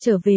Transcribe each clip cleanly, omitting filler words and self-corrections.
Trở về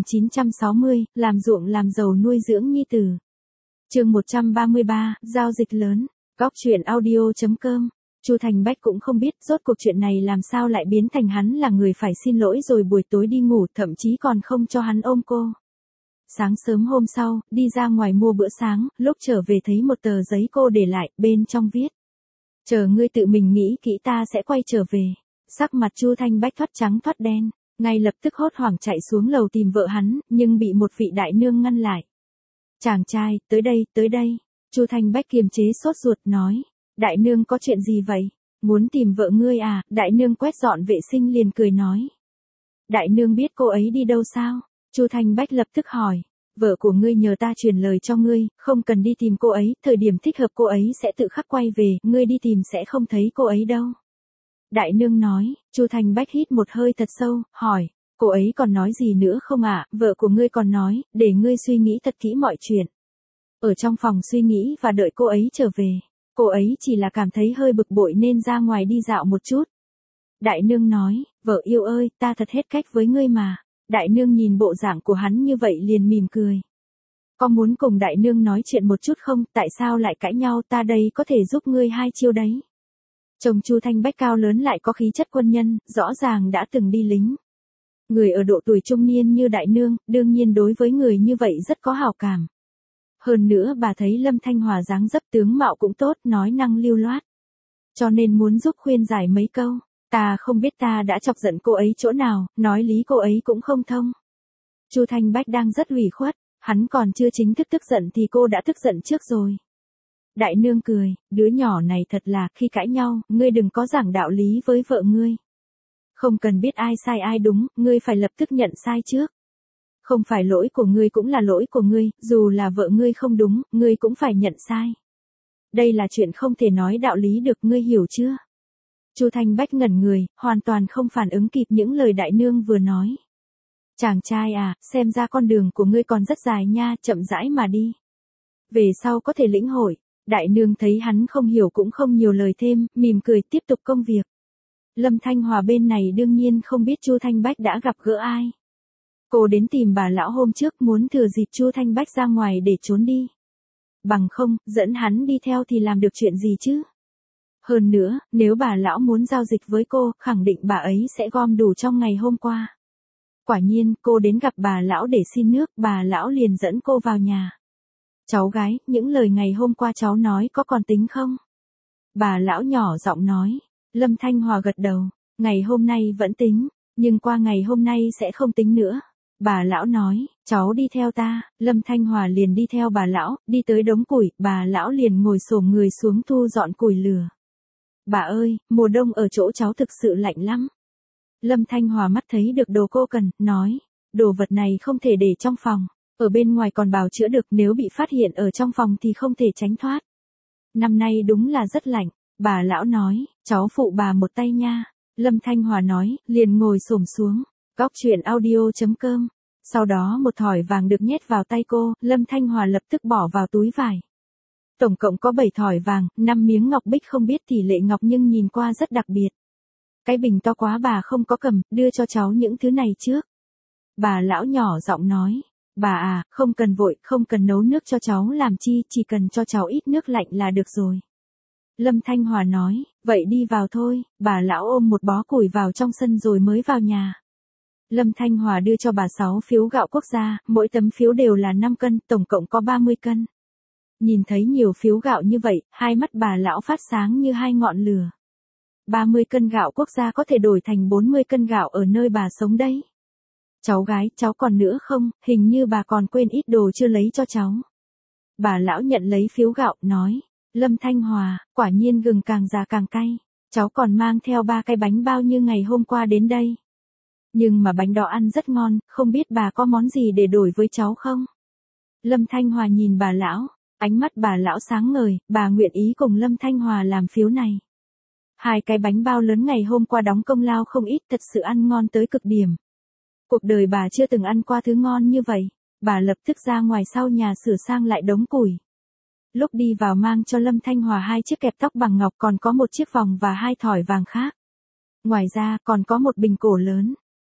1960, làm ruộng làm giàu nuôi dưỡng nhi tử. Chương 133, giao dịch lớn. Góc truyện audio.com. Chu Thành Bách cũng không biết rốt cuộc chuyện này làm sao lại biến thành hắn là người phải xin lỗi rồi buổi tối đi ngủ, thậm chí còn không cho hắn ôm cô. Sáng sớm hôm sau, đi ra ngoài mua bữa sáng, lúc trở về thấy một tờ giấy cô để lại, bên trong viết: chờ ngươi tự mình nghĩ kỹ ta sẽ quay trở về. Sắc mặt Chu Thành Bách thoát trắng thoát đen, ngay lập tức hốt hoảng chạy xuống lầu tìm vợ hắn, nhưng bị một vị đại nương ngăn lại. Chàng trai, tới đây, tới đây. Chu Thành Bách kiềm chế sốt ruột nói. Đại nương có chuyện gì vậy? Muốn tìm vợ ngươi à? Đại nương quét dọn vệ sinh liền cười nói. Đại nương biết cô ấy đi đâu sao? Chu Thành Bách lập tức hỏi. Vợ của ngươi nhờ ta truyền lời cho ngươi, không cần đi tìm cô ấy, thời điểm thích hợp cô ấy sẽ tự khắc quay về, ngươi đi tìm sẽ không thấy cô ấy đâu. Đại nương nói. Chu Thành Bách hít một hơi thật sâu, hỏi. Cô ấy còn nói gì nữa không ạ? Vợ của ngươi còn nói, để ngươi suy nghĩ thật kỹ mọi chuyện. Ở trong phòng suy nghĩ và đợi cô ấy trở về. Cô ấy chỉ là cảm thấy hơi bực bội nên ra ngoài đi dạo một chút. Đại nương nói, vợ yêu ơi, ta thật hết cách với ngươi mà. Đại nương nhìn bộ dạng của hắn như vậy liền mỉm cười. Có muốn cùng đại nương nói chuyện một chút không? Tại sao lại cãi nhau? Ta đây có thể giúp ngươi hai chiêu đấy. Chồng Chu Thành Bách cao lớn lại có khí chất quân nhân, rõ ràng đã từng đi lính. Người ở độ tuổi trung niên như đại nương, đương nhiên đối với người như vậy rất có hảo cảm. Hơn nữa bà thấy Lâm Thanh Hòa dáng dấp tướng mạo cũng tốt, nói năng lưu loát. Cho nên muốn giúp khuyên giải mấy câu. Ta không biết ta đã chọc giận cô ấy chỗ nào, nói lý cô ấy cũng không thông. Chu Thành Bách đang rất ủy khuất, hắn còn chưa chính thức tức giận thì cô đã tức giận trước rồi. Đại nương cười, đứa nhỏ này thật là, khi cãi nhau, ngươi đừng có giảng đạo lý với vợ ngươi. Không cần biết ai sai ai đúng, ngươi phải lập tức nhận sai trước. Không phải lỗi của ngươi cũng là lỗi của ngươi, dù là vợ ngươi không đúng, ngươi cũng phải nhận sai. Đây là chuyện không thể nói đạo lý được, ngươi hiểu chưa? Chu Thành Bách ngẩn người, hoàn toàn không phản ứng kịp những lời đại nương vừa nói. Chàng trai à, xem ra con đường của ngươi còn rất dài nha, chậm rãi mà đi. Về sau có thể lĩnh hội. Đại nương thấy hắn không hiểu cũng không nhiều lời thêm, mỉm cười tiếp tục công việc. Lâm Thanh Hòa bên này đương nhiên không biết Chu Thành Bách đã gặp gỡ ai. Cô đến tìm bà lão hôm trước muốn thừa dịp Chu Thành Bách ra ngoài để trốn đi. Bằng không, dẫn hắn đi theo thì làm được chuyện gì chứ? Hơn nữa, nếu bà lão muốn giao dịch với cô, khẳng định bà ấy sẽ gom đủ trong ngày hôm qua. Quả nhiên, cô đến gặp bà lão để xin nước, bà lão liền dẫn cô vào nhà. Cháu gái, những lời ngày hôm qua cháu nói có còn tính không? Bà lão nhỏ giọng nói. Lâm Thanh Hòa gật đầu. Ngày hôm nay vẫn tính, nhưng qua ngày hôm nay sẽ không tính nữa. Bà lão nói, cháu đi theo ta. Lâm Thanh Hòa liền đi theo bà lão, đi tới đống củi, bà lão liền ngồi xổm người xuống thu dọn củi lửa. Bà ơi, mùa đông ở chỗ cháu thực sự lạnh lắm. Lâm Thanh Hòa mắt thấy được đồ cô cần, nói, đồ vật này không thể để trong phòng. Ở bên ngoài còn bào chữa được, nếu bị phát hiện ở trong phòng thì không thể tránh thoát. Năm nay đúng là rất lạnh. Bà lão nói, cháu phụ bà một tay nha. Lâm Thanh Hòa nói, liền ngồi xổm xuống. Góc truyện audio.com. Sau đó một thỏi vàng được nhét vào tay cô, Lâm Thanh Hòa lập tức bỏ vào túi vải. Tổng cộng có 7 thỏi vàng, 5 miếng ngọc bích không biết tỷ lệ ngọc nhưng nhìn qua rất đặc biệt. Cái bình to quá bà không có cầm, đưa cho cháu những thứ này trước. Bà lão nhỏ giọng nói. Bà à, không cần vội, không cần nấu nước cho cháu làm chi, chỉ cần cho cháu ít nước lạnh là được rồi. Lâm Thanh Hòa nói, vậy đi vào thôi. Bà lão ôm một bó củi vào trong sân rồi mới vào nhà. Lâm Thanh Hòa đưa cho bà 6 phiếu gạo quốc gia, mỗi tấm phiếu đều là 5 cân, tổng cộng có 30 cân. Nhìn thấy nhiều phiếu gạo như vậy, hai mắt bà lão phát sáng như hai ngọn lửa. 30 cân gạo quốc gia có thể đổi thành 40 cân gạo ở nơi bà sống đấy. Cháu gái, cháu còn nữa không? Hình như bà còn quên ít đồ chưa lấy cho cháu. Bà lão nhận lấy phiếu gạo, nói. Lâm Thanh Hòa, quả nhiên gừng càng già càng cay. Cháu còn mang theo 3 cái bánh bao như ngày hôm qua đến đây. Nhưng mà bánh đó ăn rất ngon, không biết bà có món gì để đổi với cháu không? Lâm Thanh Hòa nhìn bà lão, ánh mắt bà lão sáng ngời, bà nguyện ý cùng Lâm Thanh Hòa làm phiếu này. 2 cái bánh bao lớn ngày hôm qua đóng công lao không ít, thật sự ăn ngon tới cực điểm. Cuộc đời bà chưa từng ăn qua thứ ngon như vậy. Bà lập tức ra ngoài sau nhà sửa sang lại đống củi. Lúc đi vào mang cho Lâm Thanh Hòa 2 chiếc kẹp tóc bằng ngọc, còn có một chiếc vòng và 2 thỏi vàng khác. Ngoài ra còn có một bình cổ lớn.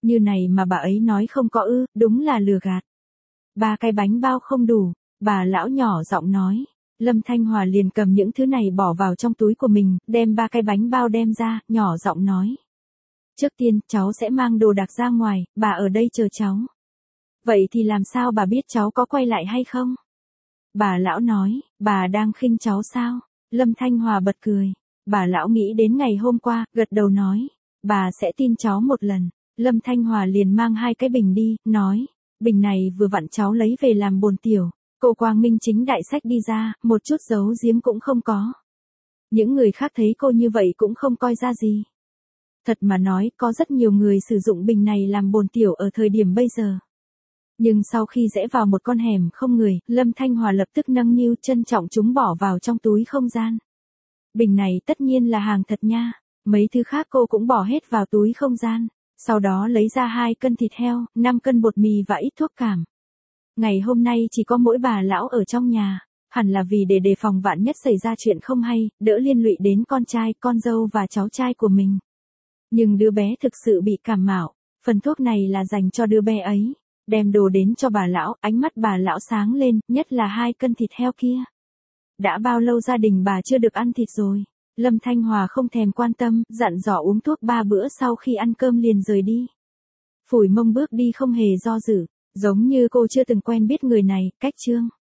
Như này mà bà ấy nói không có ư, đúng là lừa gạt. 3 cái bánh bao không đủ, bà lão nhỏ giọng nói. Lâm Thanh Hòa liền cầm những thứ này bỏ vào trong túi của mình, đem 3 cái bánh bao đem ra, nhỏ giọng nói. Trước tiên, cháu sẽ mang đồ đạc ra ngoài, bà ở đây chờ cháu. Vậy thì làm sao bà biết cháu có quay lại hay không? Bà lão nói, bà đang khinh cháu sao? Lâm Thanh Hòa bật cười. Bà lão nghĩ đến ngày hôm qua, gật đầu nói. Bà sẽ tin cháu một lần. Lâm Thanh Hòa liền mang 2 cái bình đi, nói. Bình này vừa vặn cháu lấy về làm bồn tiểu. Cô quang minh chính đại sách đi ra, một chút giấu giếm cũng không có. Những người khác thấy cô như vậy cũng không coi ra gì. Thật mà nói, có rất nhiều người sử dụng bình này làm bồn tiểu ở thời điểm bây giờ. Nhưng sau khi rẽ vào một con hẻm không người, Lâm Thanh Hòa lập tức nâng niu trân trọng chúng bỏ vào trong túi không gian. Bình này tất nhiên là hàng thật nha. Mấy thứ khác cô cũng bỏ hết vào túi không gian. Sau đó lấy ra 2 cân thịt heo, 5 cân bột mì và ít thuốc cảm. Ngày hôm nay chỉ có mỗi bà lão ở trong nhà. Hẳn là vì để đề phòng vạn nhất xảy ra chuyện không hay, đỡ liên lụy đến con trai, con dâu và cháu trai của mình. Nhưng đứa bé thực sự bị cảm mạo. Phần thuốc này là dành cho đứa bé ấy. Đem đồ đến cho bà lão, ánh mắt bà lão sáng lên, nhất là 2 cân thịt heo kia. Đã bao lâu gia đình bà chưa được ăn thịt rồi? Lâm Thanh Hòa không thèm quan tâm, dặn dò uống thuốc 3 bữa sau khi ăn cơm liền rời đi. Phủi mông bước đi không hề do dự, giống như cô chưa từng quen biết người này, cách chương.